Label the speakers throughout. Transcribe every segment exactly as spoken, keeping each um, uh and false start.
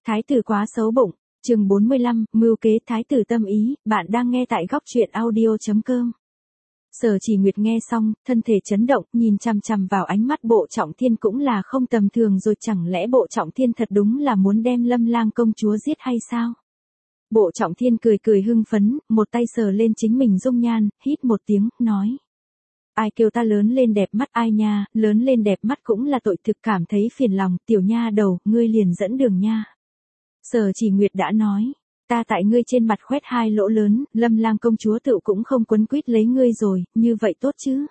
Speaker 1: Thái tử quá xấu bụng, chương bốn mươi lăm, mưu kế thái tử tâm ý, bạn đang nghe tại góc truyện audio.com. Sở Chỉ Nguyệt nghe xong, thân thể chấn động, nhìn chằm chằm vào ánh mắt Bộ Trọng Thiên cũng là không tầm thường rồi, chẳng lẽ Bộ Trọng Thiên thật đúng là muốn đem Lâm Lang công chúa giết hay sao? Bộ Trọng Thiên cười cười hưng phấn, một tay sờ lên chính mình dung nhan, hít một tiếng, nói. Ai kêu ta lớn lên đẹp mắt ai nha, lớn lên đẹp mắt cũng là tội, thực cảm thấy phiền lòng, tiểu nha đầu, ngươi liền dẫn đường nha. Sở Chỉ Nguyệt đã nói, ta tại ngươi trên mặt khoét hai lỗ lớn, Lâm Lang công chúa tự cũng không quấn quýt lấy ngươi rồi, như vậy tốt chứ.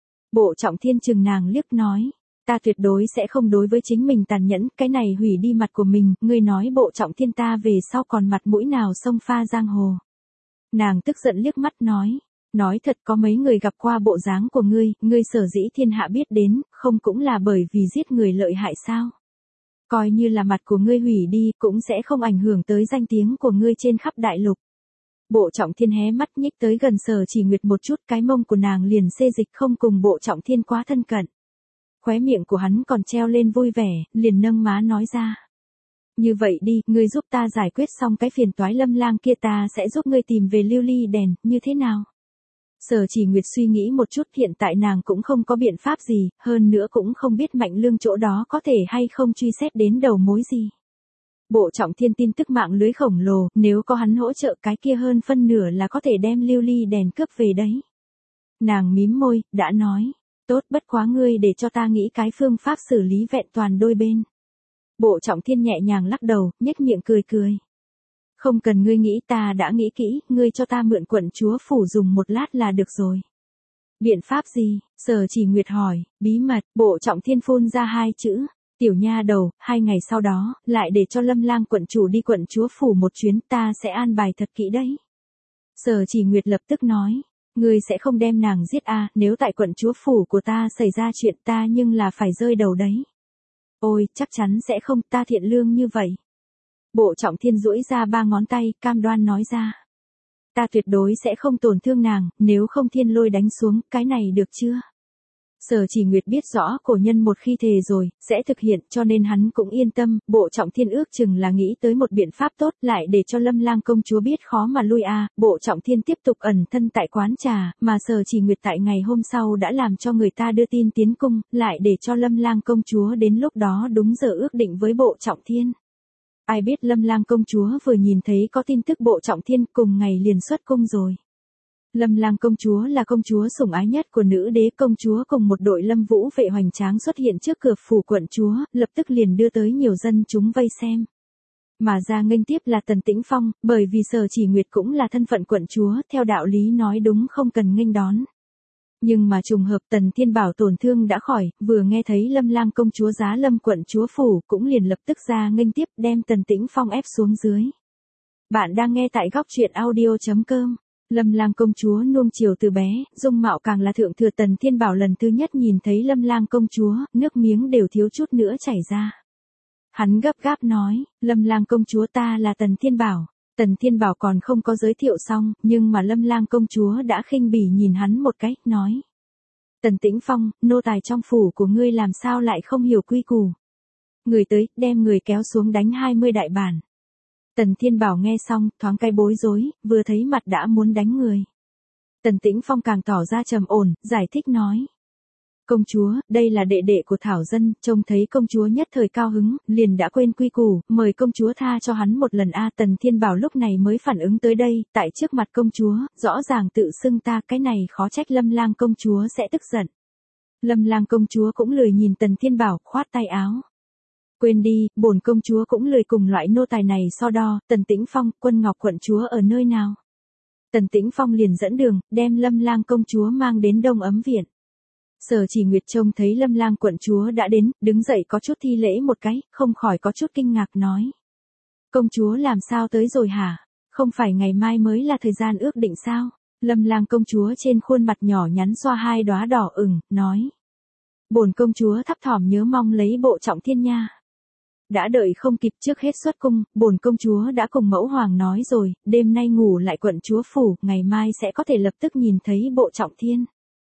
Speaker 1: Bộ Trọng Thiên chừng nàng liếc nói, ta tuyệt đối sẽ không đối với chính mình tàn nhẫn, cái này hủy đi mặt của mình, ngươi nói Bộ Trọng Thiên ta về sau còn mặt mũi nào xông pha giang hồ. Nàng tức giận liếc mắt nói, nói thật có mấy người gặp qua bộ dáng của ngươi, ngươi sở dĩ thiên hạ biết đến, không cũng là bởi vì giết người lợi hại sao. Coi như là mặt của ngươi hủy đi, cũng sẽ không ảnh hưởng tới danh tiếng của ngươi trên khắp đại lục. Bộ Trọng Thiên hé mắt nhích tới gần Sở Chỉ Nguyệt một chút, cái mông của nàng liền xê dịch không cùng Bộ Trọng Thiên quá thân cận. Khóe miệng của hắn còn treo lên vui vẻ, liền nâng má nói ra. Như vậy đi, ngươi giúp ta giải quyết xong cái phiền toái Lâm Lang kia, ta sẽ giúp ngươi tìm về lưu ly đèn, như thế nào? Sở Chỉ Nguyệt suy nghĩ một chút, hiện tại nàng cũng không có biện pháp gì, hơn nữa cũng không biết Mạnh Lương chỗ đó có thể hay không truy xét đến đầu mối gì. Bộ Trọng Thiên tin tức mạng lưới khổng lồ, nếu có hắn hỗ trợ cái kia hơn phân nửa là có thể đem lưu ly đèn cướp về đấy. Nàng mím môi, đã nói, tốt, bất quá ngươi để cho ta nghĩ cái phương pháp xử lý vẹn toàn đôi bên. Bộ Trọng Thiên nhẹ nhàng lắc đầu, nhếch miệng cười cười. Không cần ngươi nghĩ, ta đã nghĩ kỹ, ngươi cho ta mượn quận chúa phủ dùng một lát là được rồi. Biện pháp gì? Sở Chỉ Nguyệt hỏi, bí mật. Bộ Trọng Thiên phun ra hai chữ, tiểu nha đầu, hai ngày sau đó, lại để cho Lâm Lang quận chủ đi quận chúa phủ một chuyến, ta sẽ an bài thật kỹ đấy. Sở Chỉ Nguyệt lập tức nói, ngươi sẽ không đem nàng giết à, nếu tại quận chúa phủ của ta xảy ra chuyện ta nhưng là phải rơi đầu đấy. Ôi, chắc chắn sẽ không, ta thiện lương như vậy. Bộ Trọng Thiên duỗi ra ba ngón tay, cam đoan nói ra. Ta tuyệt đối sẽ không tổn thương nàng, nếu không thiên lôi đánh xuống, cái này được chưa? Sở Chỉ Nguyệt biết rõ cổ nhân một khi thề rồi, sẽ thực hiện, cho nên hắn cũng yên tâm, Bộ Trọng Thiên ước chừng là nghĩ tới một biện pháp tốt, lại để cho Lâm Lang công chúa biết khó mà lui a. Bộ Trọng Thiên tiếp tục ẩn thân tại quán trà, mà Sở Chỉ Nguyệt tại ngày hôm sau đã làm cho người ta đưa tin tiến cung, lại để cho Lâm Lang công chúa đến lúc đó đúng giờ ước định với Bộ Trọng Thiên. Ai biết Lâm Lang công chúa vừa nhìn thấy có tin tức Bộ Trọng Thiên cùng ngày liền xuất cung rồi. Lâm Lang công chúa là công chúa sủng ái nhất của nữ đế, công chúa cùng một đội Lâm Vũ vệ hoành tráng xuất hiện trước cửa phủ quận chúa, lập tức liền đưa tới nhiều dân chúng vây xem. Mà ra nghênh tiếp là Tần Tĩnh Phong, bởi vì Sở Chỉ Nguyệt cũng là thân phận quận chúa, theo đạo lý nói đúng không cần nghênh đón. Nhưng mà trùng hợp Tần Thiên Bảo tổn thương đã khỏi, vừa nghe thấy Lâm Lang công chúa giá lâm quận chúa phủ, cũng liền lập tức ra nghênh tiếp đem Tần Tĩnh Phong ép xuống dưới. Bạn đang nghe tại góc truyện audio.com. Lâm Lang công chúa nuông chiều từ bé, dung mạo càng là thượng thừa. Tần Thiên Bảo lần thứ nhất nhìn thấy Lâm Lang công chúa, nước miếng đều thiếu chút nữa chảy ra. Hắn gấp gáp nói, Lâm Lang công chúa ta là Tần Thiên Bảo. Tần Thiên Bảo còn không có giới thiệu xong, nhưng mà Lâm Lang công chúa đã khinh bỉ nhìn hắn một cái, nói. Tần Tĩnh Phong, nô tài trong phủ của ngươi làm sao lại không hiểu quy củ. Người tới, đem người kéo xuống đánh hai mươi đại bản. Tần Thiên Bảo nghe xong, thoáng cái bối rối, vừa thấy mặt đã muốn đánh người. Tần Tĩnh Phong càng tỏ ra trầm ổn, giải thích nói. Công chúa, đây là đệ đệ của Thảo Dân, trông thấy công chúa nhất thời cao hứng, liền đã quên quy củ, mời công chúa tha cho hắn một lần a. Tần Thiên Bảo lúc này mới phản ứng tới đây, tại trước mặt công chúa, rõ ràng tự xưng ta, cái này khó trách Lâm Lang công chúa sẽ tức giận. Lâm Lang công chúa cũng lười nhìn Tần Thiên Bảo, khoát tay áo. Quên đi, bổn công chúa cũng lười cùng loại nô tài này so đo. Tần Tĩnh Phong, Quân Ngọc quận chúa ở nơi nào? Tần Tĩnh Phong liền dẫn đường, đem Lâm Lang công chúa mang đến Đông Ấm viện. Sở Chỉ Nguyệt trông thấy Lâm Lang quận chúa đã đến, đứng dậy có chút thi lễ một cái, không khỏi có chút kinh ngạc nói. Công chúa làm sao tới rồi hả? Không phải ngày mai mới là thời gian ước định sao? Lâm Lang công chúa trên khuôn mặt nhỏ nhắn xoa hai đóa đỏ ửng, nói. Bổn công chúa thấp thỏm nhớ mong lấy Bộ Trọng Thiên nha. Đã đợi không kịp, trước hết xuất cung, bổn công chúa đã cùng mẫu hoàng nói rồi, đêm nay ngủ lại quận chúa phủ, ngày mai sẽ có thể lập tức nhìn thấy Bộ Trọng Thiên.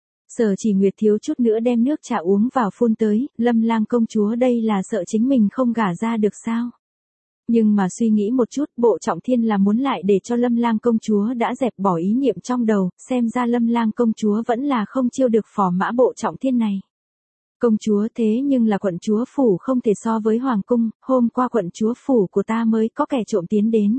Speaker 1: Sở Chỉ Nguyệt thiếu chút nữa đem nước trà uống vào phun tới, Lâm Lang công chúa đây là sợ chính mình không gả ra được sao? Nhưng mà suy nghĩ một chút, Bộ Trọng Thiên là muốn lại để cho Lâm Lang công chúa đã dẹp bỏ ý niệm trong đầu, xem ra Lâm Lang công chúa vẫn là không chiêu được phò mã Bộ Trọng Thiên này. Công chúa thế nhưng là quận chúa phủ không thể so với hoàng cung, hôm qua quận chúa phủ của ta mới có kẻ trộm tiến đến.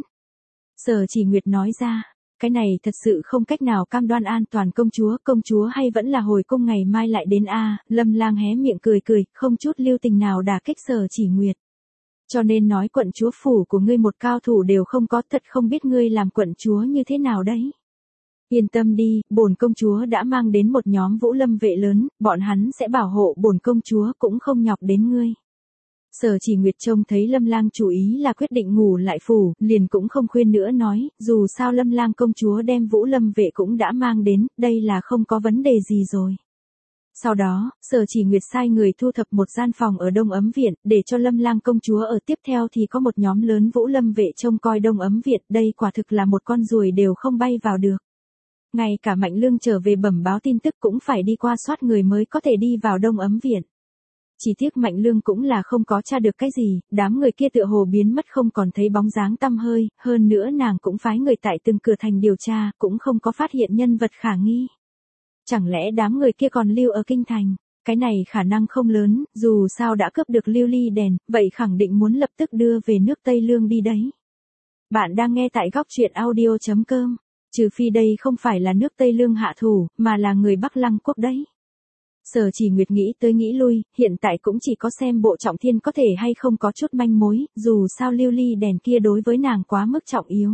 Speaker 1: Sở Chỉ Nguyệt nói ra, cái này thật sự không cách nào cam đoan an toàn công chúa, công chúa hay vẫn là hồi cung ngày mai lại đến a. Lâm Lang hé miệng cười cười, không chút lưu tình nào đả kích Sở Chỉ Nguyệt. Cho nên nói quận chúa phủ của ngươi một cao thủ đều không có, thật không biết ngươi làm quận chúa như thế nào đấy. Yên tâm đi, bổn công chúa đã mang đến một nhóm Vũ Lâm vệ lớn, bọn hắn sẽ bảo hộ bổn công chúa, cũng không nhọc đến ngươi. Sở Chỉ Nguyệt trông thấy Lâm Lang chủ ý là quyết định ngủ lại phủ, liền cũng không khuyên nữa nói, dù sao Lâm Lang công chúa đem Vũ Lâm vệ cũng đã mang đến, đây là không có vấn đề gì rồi. Sau đó, Sở Chỉ Nguyệt sai người thu thập một gian phòng ở Đông Ấm Viện, để cho Lâm Lang công chúa ở, tiếp theo thì có một nhóm lớn Vũ Lâm vệ trông coi Đông Ấm Viện, đây quả thực là một con ruồi đều không bay vào được. Ngay cả Mạnh Lương trở về bẩm báo tin tức cũng phải đi qua soát người mới có thể đi vào Đông Ấm Viện. Chỉ tiếc Mạnh Lương cũng là không có tra được cái gì, đám người kia tựa hồ biến mất không còn thấy bóng dáng tăm hơi, hơn nữa nàng cũng phái người tại từng cửa thành điều tra, cũng không có phát hiện nhân vật khả nghi. Chẳng lẽ đám người kia còn lưu ở kinh thành? Cái này khả năng không lớn, dù sao đã cướp được lưu ly đèn, vậy khẳng định muốn lập tức đưa về nước Tây Lương đi đấy. Bạn đang nghe tại góc truyện audio chấm com. Trừ phi đây không phải là nước Tây Lương hạ thủ, mà là người Bắc Lăng quốc đấy. Sở Chỉ Nguyệt nghĩ tới nghĩ lui, hiện tại cũng chỉ có xem Bộ Trọng Thiên có thể hay không có chút manh mối, dù sao lưu ly đèn kia đối với nàng quá mức trọng yếu.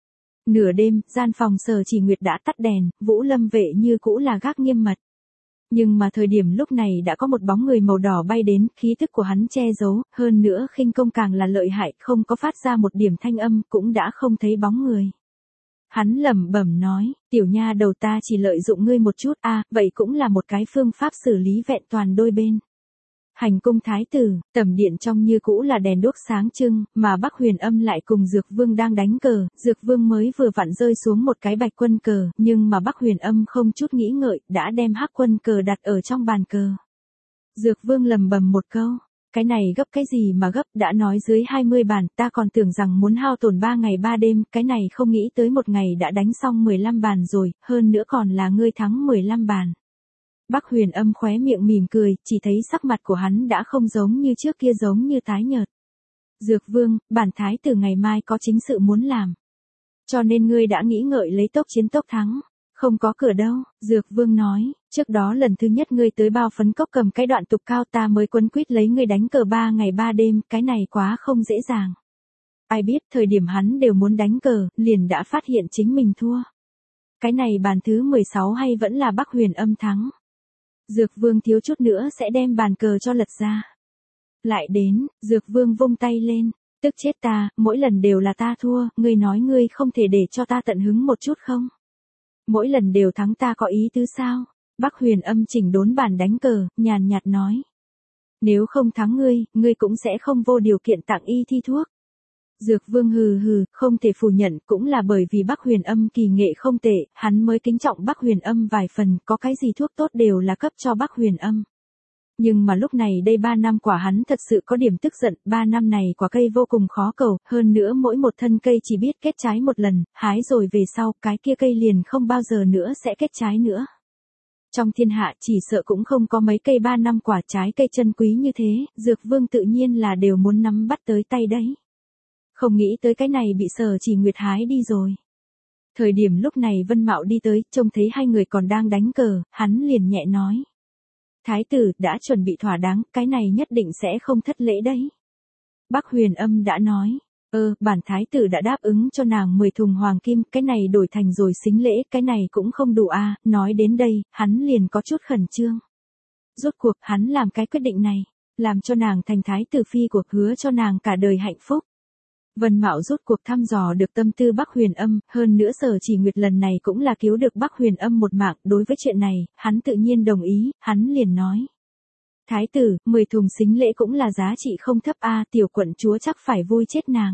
Speaker 1: Nửa đêm, gian phòng Sở Chỉ Nguyệt đã tắt đèn, Vũ Lâm vệ như cũ là gác nghiêm mật. Nhưng mà thời điểm lúc này đã có một bóng người màu đỏ bay đến, khí tức của hắn che giấu, hơn nữa khinh công càng là lợi hại, không có phát ra một điểm thanh âm, cũng đã không thấy bóng người. Hắn lẩm bẩm nói, tiểu nha đầu ta chỉ lợi dụng ngươi một chút, a, à, vậy cũng là một cái phương pháp xử lý vẹn toàn đôi bên. Hành cung thái tử, tầm điện trong như cũ là đèn đuốc sáng trưng, mà Bắc Huyền Âm lại cùng Dược Vương đang đánh cờ, Dược Vương mới vừa vặn rơi xuống một cái bạch quân cờ, nhưng mà Bắc Huyền Âm không chút nghĩ ngợi, đã đem hắc quân cờ đặt ở trong bàn cờ. Dược Vương lầm bầm một câu, cái này gấp cái gì mà gấp, đã nói dưới hai mươi bàn, ta còn tưởng rằng muốn hao tổn ba ngày ba đêm, cái này không nghĩ tới một ngày đã đánh xong mười lăm bàn rồi, hơn nữa còn là ngươi thắng mười lăm bàn. Bắc Huyền Âm khóe miệng mỉm cười, chỉ thấy sắc mặt của hắn đã không giống như trước kia, giống như tái nhợt. Dược Vương, bản thái tử ngày mai có chính sự muốn làm. Cho nên ngươi đã nghĩ ngợi lấy tốc chiến tốc thắng. Không có cửa đâu, Dược Vương nói, trước đó lần thứ nhất ngươi tới bao phấn cốc cầm cái đoạn tục cao ta mới quấn quýt lấy ngươi đánh cờ ba ngày ba đêm, cái này quá không dễ dàng. Ai biết thời điểm hắn đều muốn đánh cờ, liền đã phát hiện chính mình thua. Cái này bàn thứ mười sáu hay vẫn là Bắc Huyền Âm thắng. Dược Vương thiếu chút nữa sẽ đem bàn cờ cho lật ra. Lại đến, Dược Vương vung tay lên, tức chết ta, mỗi lần đều là ta thua, ngươi nói ngươi không thể để cho ta tận hứng một chút không? Mỗi lần đều thắng ta có ý tứ sao? Bắc Huyền Âm chỉnh đốn bàn đánh cờ, nhàn nhạt nói. Nếu không thắng ngươi, ngươi cũng sẽ không vô điều kiện tặng y thi thuốc. Dược Vương hừ hừ, không thể phủ nhận, cũng là bởi vì Bắc Huyền Âm kỳ nghệ không tệ, hắn mới kính trọng Bắc Huyền Âm vài phần, có cái gì thuốc tốt đều là cấp cho Bắc Huyền Âm. Nhưng mà lúc này đây ba năm quả hắn thật sự có điểm tức giận, ba năm này quả cây vô cùng khó cầu, hơn nữa mỗi một thân cây chỉ biết kết trái một lần, hái rồi về sau, cái kia cây liền không bao giờ nữa sẽ kết trái nữa. Trong thiên hạ chỉ sợ cũng không có mấy cây ba năm quả trái cây chân quý như thế, Dược Vương tự nhiên là đều muốn nắm bắt tới tay đấy. Không nghĩ tới cái này bị Sở Chỉ Nguyệt hái đi rồi. Thời điểm lúc này Vân Mạo đi tới, trông thấy hai người còn đang đánh cờ, hắn liền nhẹ nói. Thái tử đã chuẩn bị thỏa đáng, cái này nhất định sẽ không thất lễ đấy. Bắc Huyền Âm đã nói, ơ, bản thái tử đã đáp ứng cho nàng mười thùng hoàng kim, cái này đổi thành rồi xính lễ, cái này cũng không đủ à, nói đến đây, hắn liền có chút khẩn trương. Rốt cuộc hắn làm cái quyết định này, làm cho nàng thành thái tử phi cuộc, hứa cho nàng cả đời hạnh phúc. Vân Mạo rốt cuộc thăm dò được tâm tư Bắc Huyền Âm, hơn nữa Sở Chỉ Nguyệt lần này cũng là cứu được Bắc Huyền Âm một mạng, đối với chuyện này, hắn tự nhiên đồng ý, hắn liền nói. Thái tử, mười thùng xính lễ cũng là giá trị không thấp a, tiểu quận chúa chắc phải vui chết nàng.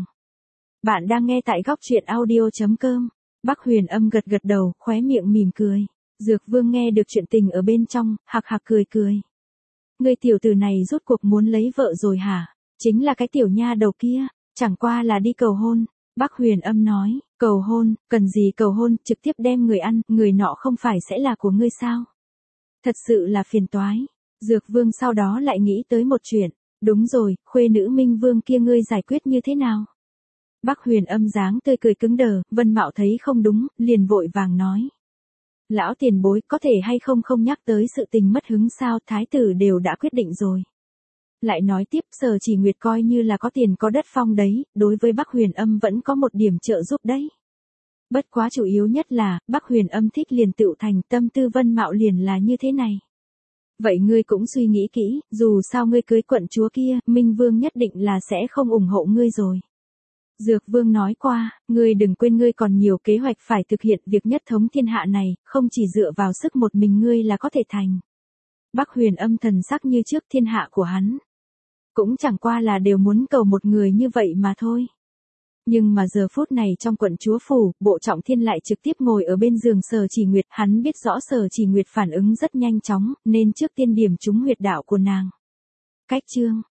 Speaker 1: Bạn đang nghe tại góc truyện audio chấm com. Bắc Huyền Âm gật gật đầu, khóe miệng mỉm cười. Dược Vương nghe được chuyện tình ở bên trong, hạc hạc cười cười. Người tiểu tử này rốt cuộc muốn lấy vợ rồi hả? Chính là cái tiểu nha đầu kia. Chẳng qua là đi cầu hôn. Bác Huyền Âm nói, cầu hôn, cần gì cầu hôn, trực tiếp đem người ăn, người nọ không phải sẽ là của ngươi sao? Thật sự là phiền toái. Dược Vương sau đó lại nghĩ tới một chuyện, đúng rồi, khuê nữ Minh Vương kia ngươi giải quyết như thế nào? Bác Huyền Âm dáng tươi cười cứng đờ, Vân Mạo thấy không đúng, liền vội vàng nói. Lão tiền bối có thể hay không không nhắc tới sự tình mất hứng sao, thái tử đều đã quyết định rồi. Lại nói tiếp Sở Chỉ Nguyệt coi như là có tiền có đất phong đấy, đối với Bác Huyền Âm vẫn có một điểm trợ giúp đấy. Bất quá chủ yếu nhất là, Bác Huyền Âm thích liền tựu thành, tâm tư Vân Mạo liền là như thế này. Vậy ngươi cũng suy nghĩ kỹ, dù sao ngươi cưới quận chúa kia, Minh Vương nhất định là sẽ không ủng hộ ngươi rồi. Dược Vương nói qua, ngươi đừng quên ngươi còn nhiều kế hoạch phải thực hiện, việc nhất thống thiên hạ này, không chỉ dựa vào sức một mình ngươi là có thể thành. Bác Huyền Âm thần sắc như trước, thiên hạ của hắn cũng chẳng qua là đều muốn cầu một người như vậy mà thôi. Nhưng mà giờ phút này trong quận chúa phủ, Bộ Trọng Thiên lại trực tiếp ngồi ở bên giường Sở Chỉ Nguyệt, hắn biết rõ Sở Chỉ Nguyệt phản ứng rất nhanh chóng, nên trước tiên điểm trúng huyệt đạo của nàng. Cách chương